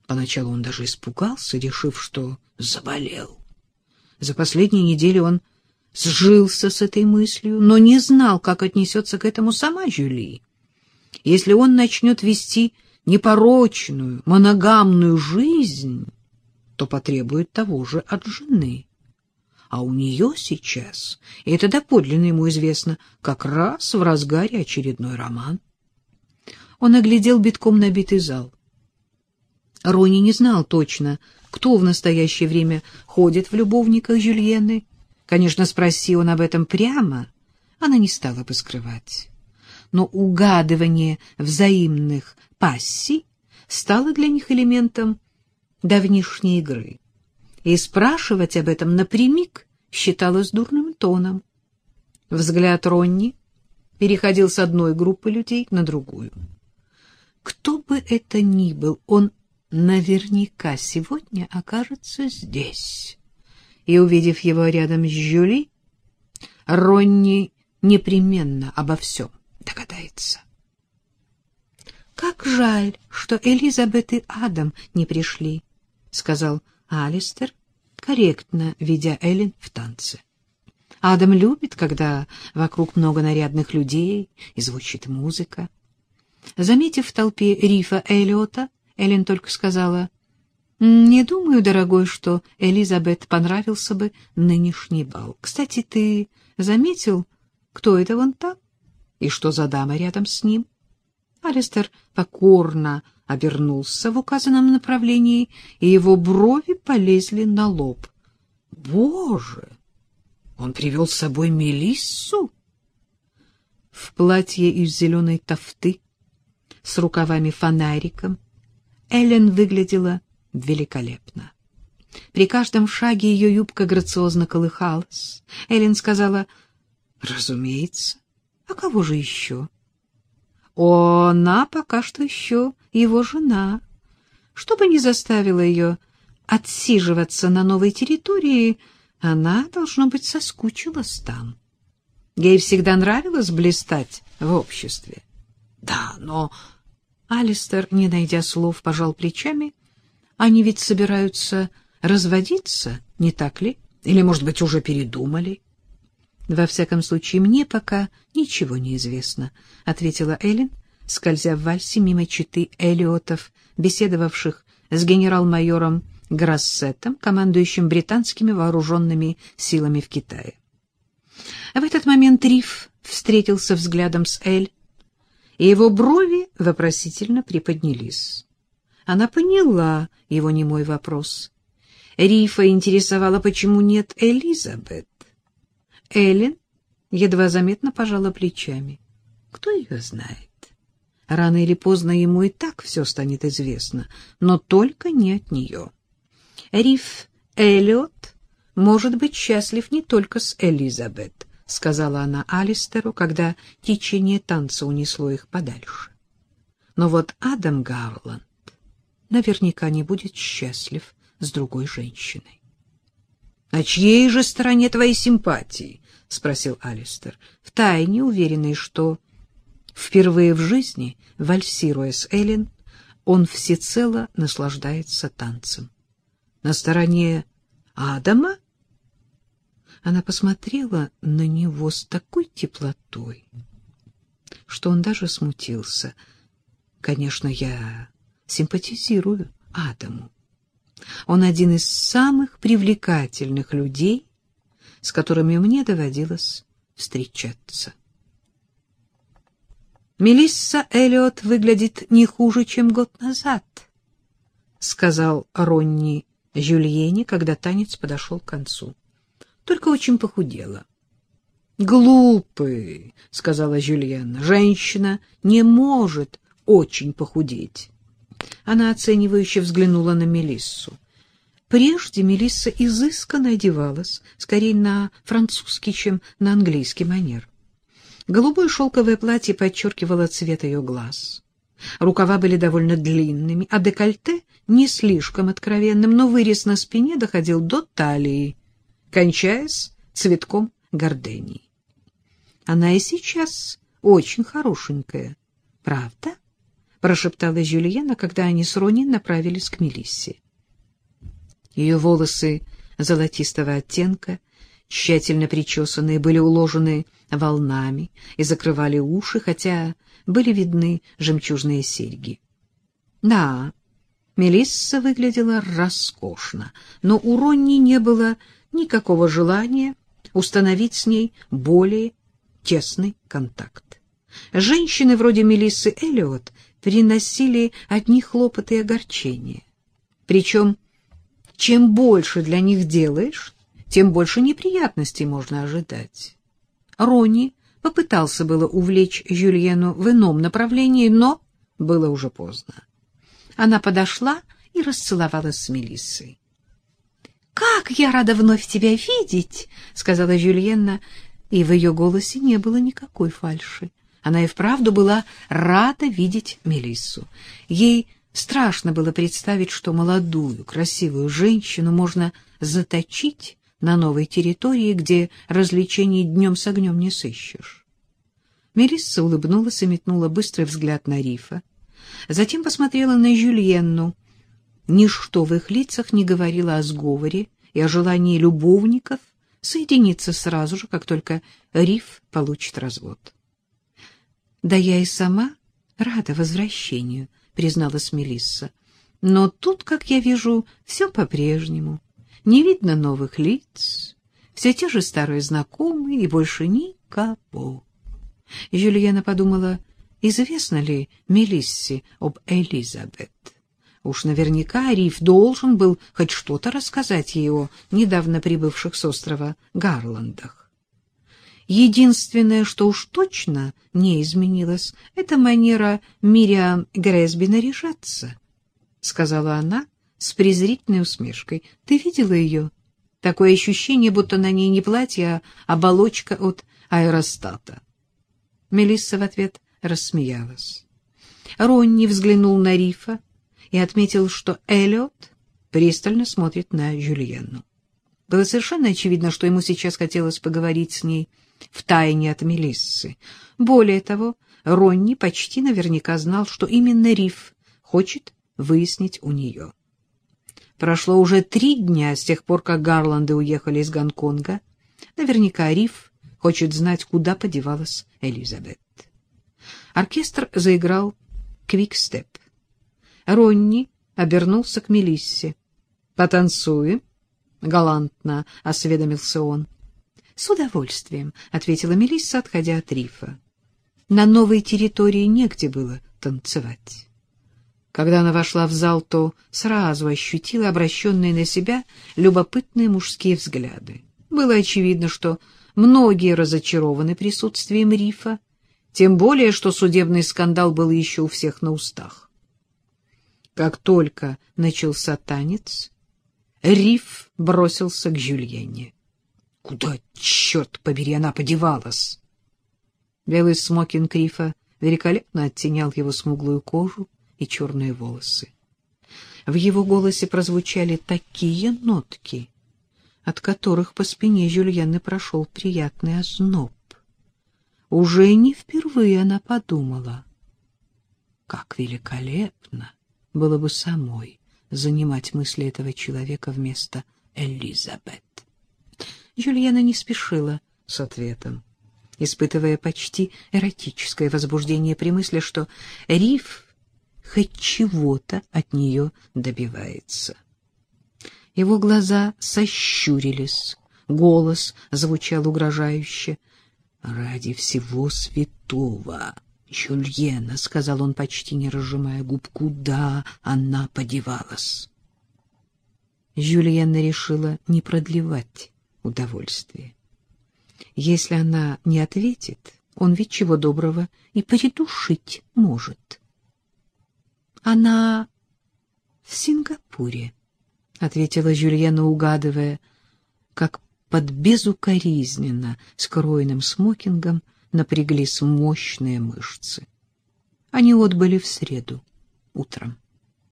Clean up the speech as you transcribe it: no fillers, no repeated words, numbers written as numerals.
Поначалу он даже испугался, решив, что заболел. За последние недели он сжился с этой мыслью, но не знал, как отнесется к этому сама Жюли. Если он начнет вести непорочную, моногамную жизнь, то потребует того же от жены. А у нее сейчас, и это доподлинно ему известно, как раз в разгаре очередной роман. Он оглядел битком набитый зал. Ронни не знал точно, кто в настоящее время ходит в любовниках Жюльены. Конечно, спроси он об этом прямо, она не стала бы скрывать. Но угадывание взаимных пассий стало для них элементом давнишней игры. И спрашивать об этом напрямик считалось дурным тоном. Взгляд Ронни переходил с одной группы людей на другую. Кто бы это ни был, он наверняка сегодня окажется здесь. И, увидев его рядом с Жюли, Ронни непременно обо всем догадается. «Как жаль, что Элизабет и Адам не пришли», — сказал Алистер, корректно ведя Эллен в танце. Адам любит, когда вокруг много нарядных людей и звучит музыка. Заметив в толпе Рифа Эллиота, Эллен только сказала: «Не думаю, дорогой, что Элизабет понравился бы нынешний бал. Кстати, ты заметил, кто это вон там? И что за дама рядом с ним?» Алистер покорно обернулся в указанном направлении, и его брови полезли на лоб. «Боже! Он привел с собой Мелиссу?» В платье из зеленой тафты, с рукавами-фонариком, Эллен выглядела великолепно. При каждом шаге ее юбка грациозно колыхалась. Эллен сказала: «Разумеется. А кого же еще?» Она пока что еще его жена. Что бы ни заставило ее отсиживаться на новой территории, она, должно быть, соскучилась там. Ей всегда нравилось блистать в обществе. Да, но... Алистер, не найдя слов, пожал плечами. Они ведь собираются разводиться, не так ли? Или, может быть, уже передумали? Во всяком случае, мне пока ничего не известно, — ответила Эллен, скользя в вальсе мимо четы Эллиотов, беседовавших с генерал-майором Грассетом, командующим британскими вооруженными силами в Китае. В этот момент Риф встретился взглядом с Эль, и его брови вопросительно приподнялись. Она поняла его немой вопрос. Рифа интересовало, почему нет Элизабет. Эллен едва заметно пожала плечами. Кто ее знает? Рано или поздно ему и так все станет известно, но только не от нее. Риф Эллиот может быть счастлив не только с Элизабет, — сказала она Алистеру, когда течение танца унесло их подальше. Но вот Адам Гарланд наверняка не будет счастлив с другой женщиной. — На чьей же стороне твои симпатии? — спросил Алистер, втайне уверенный, что впервые в жизни, вальсируя с Эллен, он всецело наслаждается танцем. — На стороне Адама? Она посмотрела на него с такой теплотой, что он даже смутился. — Конечно, я симпатизирую Адаму. Он один из самых привлекательных людей, с которыми мне доводилось встречаться. Мелисса Эллиот выглядит не хуже, чем год назад, — сказал Ронни Жюльене, когда танец подошел к концу. Только очень похудела. — Глупый, — сказала Жюльена, — женщина не может очень похудеть. Она оценивающе взглянула на Мелиссу. Прежде Мелисса изысканно одевалась, скорее на французский, чем на английский манер. Голубое шелковое платье подчеркивало цвет ее глаз. Рукава были довольно длинными, а декольте не слишком откровенным, но вырез на спине доходил до талии, кончаясь цветком гордении. Она и сейчас очень хорошенькая, правда? — прошептала Жюльена, когда они с Ронни направились к Мелиссе. Ее волосы золотистого оттенка, тщательно причесанные, были уложены волнами и закрывали уши, хотя были видны жемчужные серьги. Да, Мелисса выглядела роскошно, но у Ронни не было никакого желания установить с ней более тесный контакт. Женщины вроде Мелиссы Эллиот приносили одни хлопоты и огорчения. Причем, чем больше для них делаешь, тем больше неприятностей можно ожидать. Ронни попытался было увлечь Жюльену в ином направлении, но было уже поздно. Она подошла и расцеловалась с Мелиссой. — Как я рада вновь тебя видеть! — сказала Жюльена, и в ее голосе не было никакой фальши. Она и вправду была рада видеть Мелиссу. Ей страшно было представить, что молодую, красивую женщину можно заточить на новой территории, где развлечений днем с огнем не сыщешь. Мелисса улыбнулась и метнула быстрый взгляд на Рифа. Затем посмотрела на Жюльенну. Ничто в их лицах не говорило о сговоре и о желании любовников соединиться сразу же, как только Риф получит развод. — Да я и сама рада возвращению, — призналась Мелисса. — Но тут, как я вижу, все по-прежнему. Не видно новых лиц, все те же старые знакомые и больше никого. Жюльена подумала, известно ли Мелиссе об Элизабет. Уж наверняка Риф должен был хоть что-то рассказать ей о недавно прибывших с острова Гарландах. Единственное, что уж точно не изменилось, — это манера Мириам Грэсби наряжаться, — сказала она с презрительной усмешкой. — Ты видела ее? Такое ощущение, будто на ней не платье, а оболочка от аэростата. Мелисса в ответ рассмеялась. Ронни взглянул на Рифа и отметил, что Эллиот пристально смотрит на Жюльенну. Было совершенно очевидно, что ему сейчас хотелось поговорить с ней втайне от Мелиссы. Более того, Ронни почти наверняка знал, что именно Риф хочет выяснить у нее. Прошло уже 3 дня с тех пор, как Гарланды уехали из Гонконга. Наверняка Риф хочет знать, куда подевалась Элизабет. Оркестр заиграл квикстеп. Ронни обернулся к Мелиссе. «Потанцуем?» — галантно осведомился он. «С удовольствием», — ответила Мелисса, отходя от Рифа. На новой территории негде было танцевать. Когда она вошла в зал, то сразу ощутила обращенные на себя любопытные мужские взгляды. Было очевидно, что многие разочарованы присутствием Рифа, тем более, что судебный скандал был еще у всех на устах. Как только начался танец, Риф бросился к Жюльене. Куда, черт побери, она подевалась? Белый смокинг Рифа великолепно оттенял его смуглую кожу и черные волосы. В его голосе прозвучали такие нотки, от которых по спине Жюльены прошел приятный озноб. Уже не впервые она подумала, как великолепно было бы самой занимать мысли этого человека вместо Элизабет. Жюльена не спешила с ответом, испытывая почти эротическое возбуждение при мысли, что Риф хоть чего-то от нее добивается. Его глаза сощурились, голос звучал угрожающе. «Ради всего святого, Жюльена», — сказал он, почти не разжимая губ, — «куда она подевалась?» Жюльена решила не продлевать удовольствие. Если она не ответит, он ведь чего доброго и придушить может. «Она в Сингапуре», — ответила Жюльена, угадывая, как под безукоризненно скроенным смокингом напряглись мощные мышцы. Они отбыли в среду утром.